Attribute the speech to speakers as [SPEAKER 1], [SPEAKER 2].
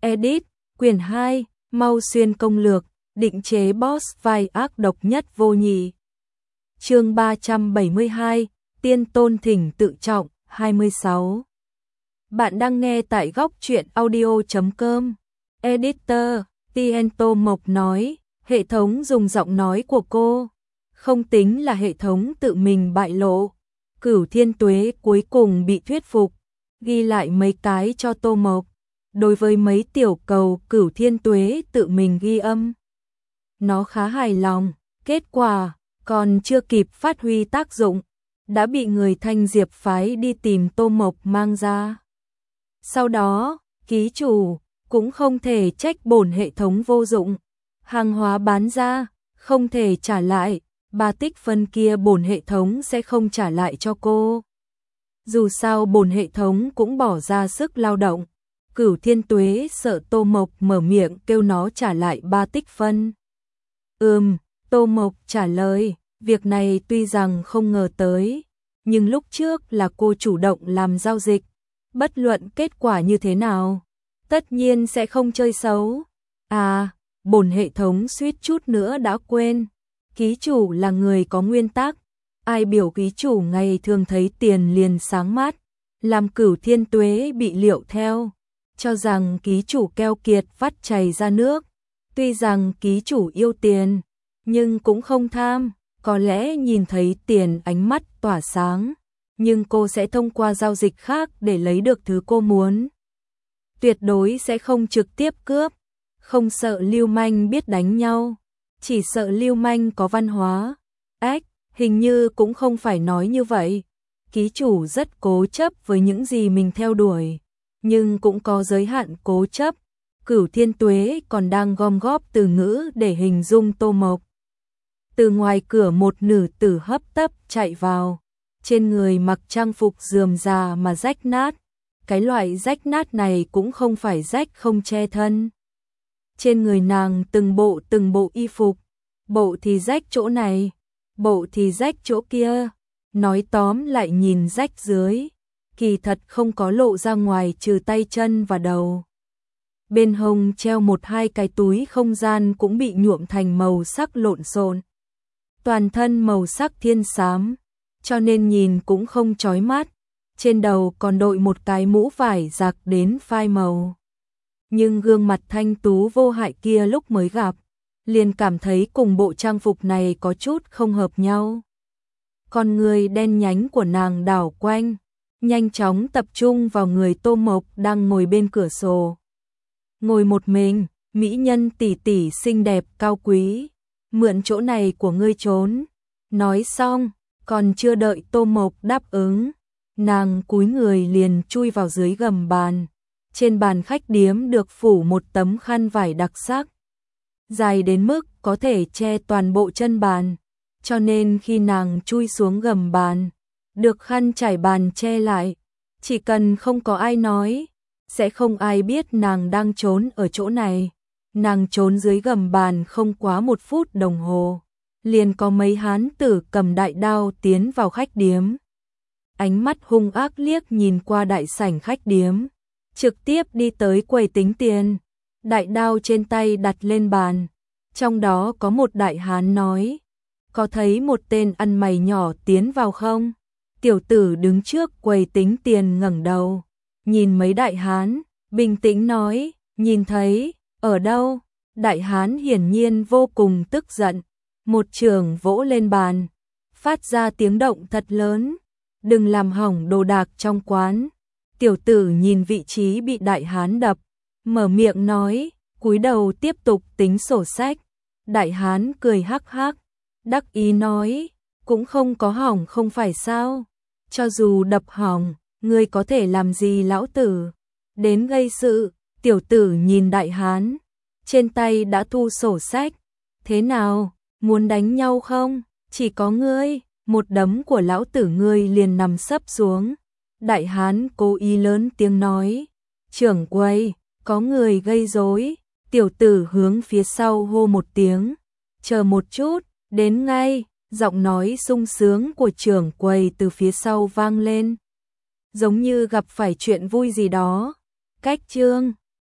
[SPEAKER 1] Edit, quyển 2, Mau Xuyên công lược, định chế boss vai ác độc nhất vô nhị. Chương 372, Tiên Tôn Thỉnh Tự Trọng, 26. Bạn đang nghe tại góc truyện audio.com. Editor, Tiento Mộc nói, hệ thống dùng giọng nói của cô. Không tính là hệ thống tự mình bại lộ. Cửu Thiên Tuế cuối cùng bị thuyết phục, ghi lại mấy cái cho Tô Mộc. Đối với mấy tiểu cầu Cửu Thiên Tuế tự mình ghi âm. Nó khá hài lòng, kết quả còn chưa kịp phát huy tác dụng, đã bị người Thanh Diệp phái đi tìm Tô Mộc mang ra. Sau đó, ký chủ cũng không thể trách bổn hệ thống vô dụng, hàng hóa bán ra không thể trả lại, 3 tích phân kia bổn hệ thống sẽ không trả lại cho cô. Dù sao bổn hệ thống cũng bỏ ra sức lao động. Cửu Thiên Tuế sợ Tô Mộc mở miệng kêu nó trả lại 3 tích phân. Tô Mộc trả lời, việc này tuy rằng không ngờ tới, nhưng lúc trước là cô chủ động làm giao dịch, bất luận kết quả như thế nào, tất nhiên sẽ không chơi xấu. Bổn hệ thống suýt chút nữa đã quên, ký chủ là người có nguyên tắc, ai biểu ký chủ ngày thường thấy tiền liền sáng mắt, làm Cửu Thiên Tuế bị liệu theo. Cho rằng ký chủ keo kiệt vắt chảy ra nước, tuy rằng ký chủ yêu tiền, nhưng cũng không tham, có lẽ nhìn thấy tiền ánh mắt tỏa sáng, nhưng cô sẽ thông qua giao dịch khác để lấy được thứ cô muốn. Tuyệt đối sẽ không trực tiếp cướp, không sợ lưu manh biết đánh nhau, chỉ sợ lưu manh có văn hóa. Hình như cũng không phải nói như vậy, ký chủ rất cố chấp với những gì mình theo đuổi. Nhưng cũng có giới hạn cố chấp. Cửu Thiên Tuế còn đang gom góp từ ngữ để hình dung Tô Mộc. Từ ngoài cửa một nữ tử hấp tấp chạy vào, trên người mặc trang phục rườm rà mà rách nát. Cái loại rách nát này cũng không phải rách không che thân. Trên người nàng từng bộ y phục, bộ thì rách chỗ này, bộ thì rách chỗ kia, nói tóm lại nhìn rách dưới. Kỳ thật không có lộ ra ngoài trừ tay chân và đầu. Bên hông treo 1-2 cái túi không gian cũng bị nhuộm thành màu sắc lộn xộn. Toàn thân màu sắc thiên xám, cho nên nhìn cũng không chói mắt. Trên đầu còn đội một cái mũ vải rạc đến phai màu. Nhưng gương mặt thanh tú vô hại kia lúc mới gặp, liền cảm thấy cùng bộ trang phục này có chút không hợp nhau. Con người đen nhánh của nàng đảo quanh, nhanh chóng tập trung vào người Tô Mộc đang ngồi bên cửa sổ. Ngồi một mình, mỹ nhân tỷ tỷ xinh đẹp cao quý, mượn chỗ này của ngươi trốn. Nói xong, còn chưa đợi Tô Mộc đáp ứng, nàng cúi người liền chui vào dưới gầm bàn. Trên bàn khách điếm được phủ một tấm khăn vải đặc sắc, dài đến mức có thể che toàn bộ chân bàn, cho nên khi nàng chui xuống gầm bàn, được khăn trải bàn che lại, chỉ cần không có ai nói, sẽ không ai biết nàng đang trốn ở chỗ này. Nàng trốn dưới gầm bàn không quá 1 phút đồng hồ, liền có mấy hán tử cầm đại đao tiến vào khách điếm. Ánh mắt hung ác liếc nhìn qua đại sảnh khách điếm, trực tiếp đi tới quầy tính tiền, đại đao trên tay đặt lên bàn. Trong đó có một đại hán nói, có thấy một tên ăn mày nhỏ tiến vào không? Tiểu tử đứng trước quầy tính tiền ngẩng đầu, nhìn mấy đại hán, bình tĩnh nói, nhìn thấy, ở đâu? Đại hán hiển nhiên vô cùng tức giận, một chưởng vỗ lên bàn, phát ra tiếng động thật lớn, đừng làm hỏng đồ đạc trong quán. Tiểu tử nhìn vị trí bị đại hán đập, mở miệng nói, cúi đầu tiếp tục tính sổ sách. Đại hán cười hắc hắc, đắc ý nói, cũng không có hỏng không phải sao? Cho dù đập hỏng, ngươi có thể làm gì lão tử? Đến gây sự. Tiểu tử nhìn đại hán, trên tay đã thu sổ sách. Thế nào, muốn đánh nhau không? Chỉ có ngươi, một đấm của lão tử ngươi liền nằm sấp xuống. Đại hán cố ý lớn tiếng nói, trưởng quầy, có người gây rối. Tiểu tử hướng phía sau hô một tiếng, chờ một chút, đến ngay. Giọng nói sung sướng của trưởng quầy từ phía sau vang lên, giống như gặp phải chuyện vui gì đó. Cách chương